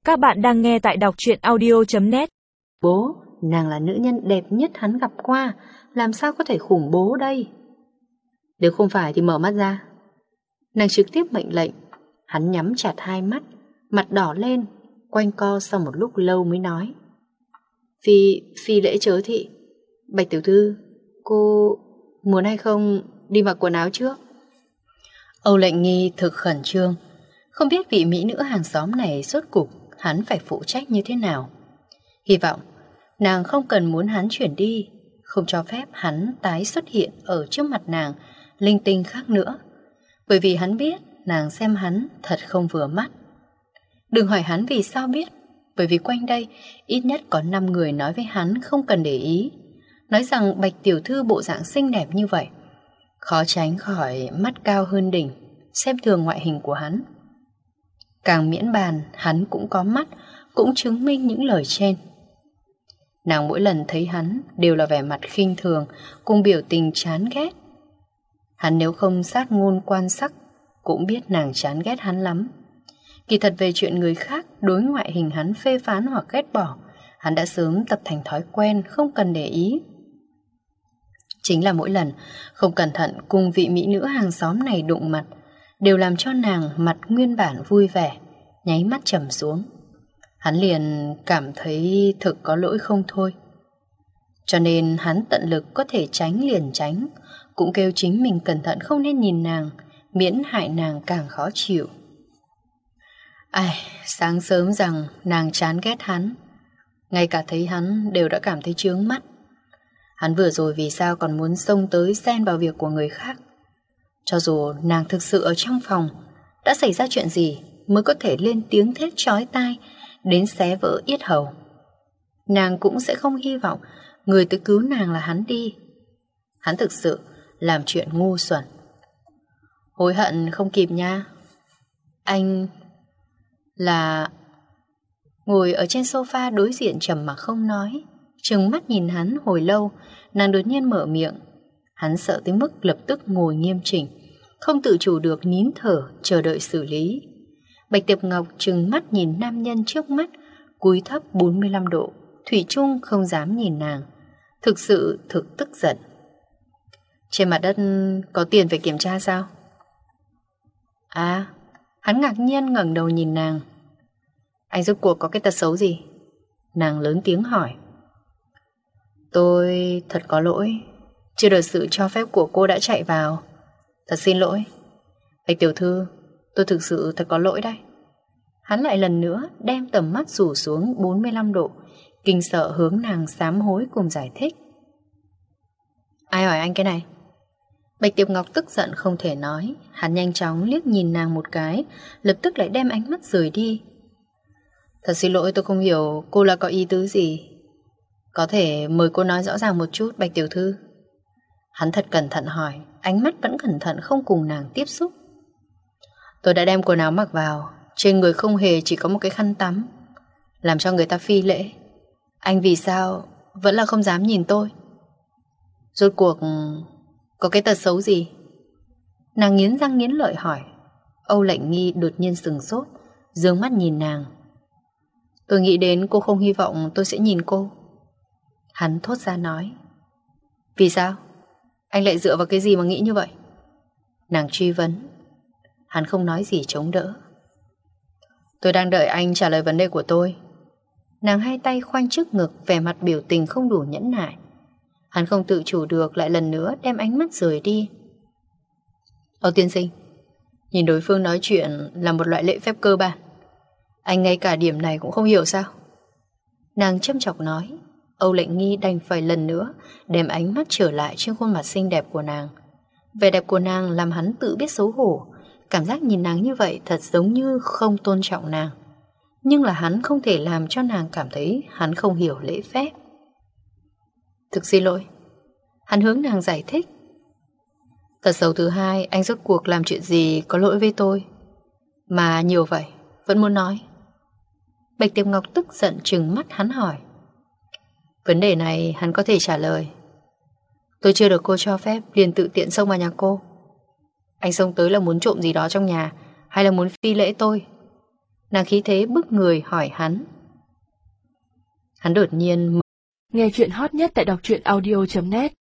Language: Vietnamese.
Các bạn đang nghe tại đọc truyện audio.net. Bố, nàng là nữ nhân đẹp nhất hắn gặp qua, làm sao có thể khủng bố đây? Nếu không phải thì mở mắt ra. Nàng trực tiếp mệnh lệnh. Hắn nhắm chặt hai mắt, mặt đỏ lên, quanh co sau một lúc lâu mới nói: Phi lễ chớ thị. Bạch tiểu thư, cô muốn hay không đi mặc quần áo trước? Âu Lệnh Nghi thực khẩn trương, không biết vị mỹ nữ hàng xóm này rốt cục hắn phải phụ trách như thế nào. Hy vọng nàng không cần muốn hắn chuyển đi, không cho phép hắn tái xuất hiện ở trước mặt nàng linh tinh khác nữa, bởi vì hắn biết nàng xem hắn thật không vừa mắt. Đừng hỏi hắn vì sao biết, bởi vì quanh đây ít nhất có 5 người nói với hắn không cần để ý, nói rằng Bạch tiểu thư bộ dạng xinh đẹp như vậy, khó tránh khỏi mắt cao hơn đỉnh, xem thường ngoại hình của hắn. Càng miễn bàn hắn cũng có mắt, cũng chứng minh những lời trên. Nàng mỗi lần thấy hắn đều là vẻ mặt khinh thường cùng biểu tình chán ghét. Hắn nếu không sát ngôn quan sắc cũng biết nàng chán ghét hắn lắm. Kỳ thật về chuyện người khác đối ngoại hình hắn phê phán hoặc ghét bỏ, hắn đã sớm tập thành thói quen, không cần để ý. Chính là mỗi lần không cẩn thận cùng vị mỹ nữ hàng xóm này đụng mặt, đều làm cho nàng mặt nguyên bản vui vẻ nháy mắt trầm xuống. Hắn liền cảm thấy thực có lỗi không thôi. Cho nên hắn tận lực có thể tránh liền tránh, cũng kêu chính mình cẩn thận không nên nhìn nàng, miễn hại nàng càng khó chịu. Ai, sáng sớm rằng nàng chán ghét hắn, ngay cả thấy hắn đều đã cảm thấy chướng mắt. Hắn vừa rồi vì sao còn muốn xông tới xen vào việc của người khác? Cho dù nàng thực sự ở trong phòng, đã xảy ra chuyện gì mới có thể lên tiếng thét chói tai đến xé vỡ yết hầu, nàng cũng sẽ không hy vọng người tới cứu nàng là hắn đi. Hắn thực sự làm chuyện ngu xuẩn. Hối hận không kịp nha. Anh là... Ngồi ở trên sofa đối diện trầm mặc không nói, trừng mắt nhìn hắn hồi lâu, nàng đột nhiên mở miệng. Hắn sợ tới mức lập tức ngồi nghiêm chỉnh, không tự chủ được nín thở chờ đợi xử lý. Bạch Tiệp Ngọc trừng mắt nhìn nam nhân trước mắt, cúi thấp 45 độ, thủy chung không dám nhìn nàng, thực sự thực tức giận. Trên mặt đất có tiền phải kiểm tra sao? À, hắn ngạc nhiên ngẩng đầu nhìn nàng. Anh rốt cuộc có cái tật xấu gì? Nàng lớn tiếng hỏi. Tôi thật có lỗi, chưa được sự cho phép của cô đã chạy vào. Thật xin lỗi Bạch tiểu thư, tôi thực sự thật có lỗi đấy. Hắn lại lần nữa đem tầm mắt rủ xuống 45 độ, kinh sợ hướng nàng sám hối cùng giải thích. Ai hỏi anh cái này? Bạch Tiệp Ngọc tức giận không thể nói. Hắn nhanh chóng liếc nhìn nàng một cái, lập tức lại đem ánh mắt rời đi. Thật xin lỗi, tôi không hiểu cô là có ý tứ gì. Có thể mời cô nói rõ ràng một chút, Bạch tiểu thư? Hắn thật cẩn thận hỏi, ánh mắt vẫn cẩn thận không cùng nàng tiếp xúc. Tôi đã đem quần áo mặc vào, trên người không hề chỉ có một cái khăn tắm, làm cho người ta phi lễ. Anh vì sao vẫn là không dám nhìn tôi? Rốt cuộc có cái tật xấu gì? Nàng nghiến răng nghiến lợi hỏi. Âu Lệnh Nghi đột nhiên sừng sốt, dương mắt nhìn nàng. Tôi nghĩ đến cô không hy vọng tôi sẽ nhìn cô. Hắn thốt ra nói. Vì sao? Anh lại dựa vào cái gì mà nghĩ như vậy? Nàng truy vấn. Hắn không nói gì chống đỡ. Tôi đang đợi anh trả lời vấn đề của tôi. Nàng hai tay khoanh trước ngực, vẻ mặt biểu tình không đủ nhẫn nại. Hắn không tự chủ được lại lần nữa đem ánh mắt rời đi. Âu tiên sinh, nhìn đối phương nói chuyện là một loại lễ phép cơ bản, anh ngay cả điểm này cũng không hiểu sao? Nàng châm chọc nói. Âu Lệnh Nghi đành phải lần nữa đem ánh mắt trở lại trên khuôn mặt xinh đẹp của nàng. Vẻ đẹp của nàng làm hắn tự biết xấu hổ. Cảm giác nhìn nàng như vậy thật giống như không tôn trọng nàng. Nhưng là hắn không thể làm cho nàng cảm thấy hắn không hiểu lễ phép. Thực xin lỗi. Hắn hướng nàng giải thích. Tật xấu thứ hai, anh rốt cuộc làm chuyện gì có lỗi với tôi mà nhiều vậy vẫn muốn nói? Bạch Tiệp Ngọc tức giận trừng mắt hắn hỏi. Vấn đề này hắn có thể trả lời. Tôi chưa được cô cho phép liền tự tiện xông vào nhà cô. Anh xông tới là muốn trộm gì đó trong nhà, hay là muốn phi lễ tôi? Nàng khí thế bức người hỏi hắn. Hắn đột nhiên Nghe chuyện hot nhất tại đọc truyện audio.net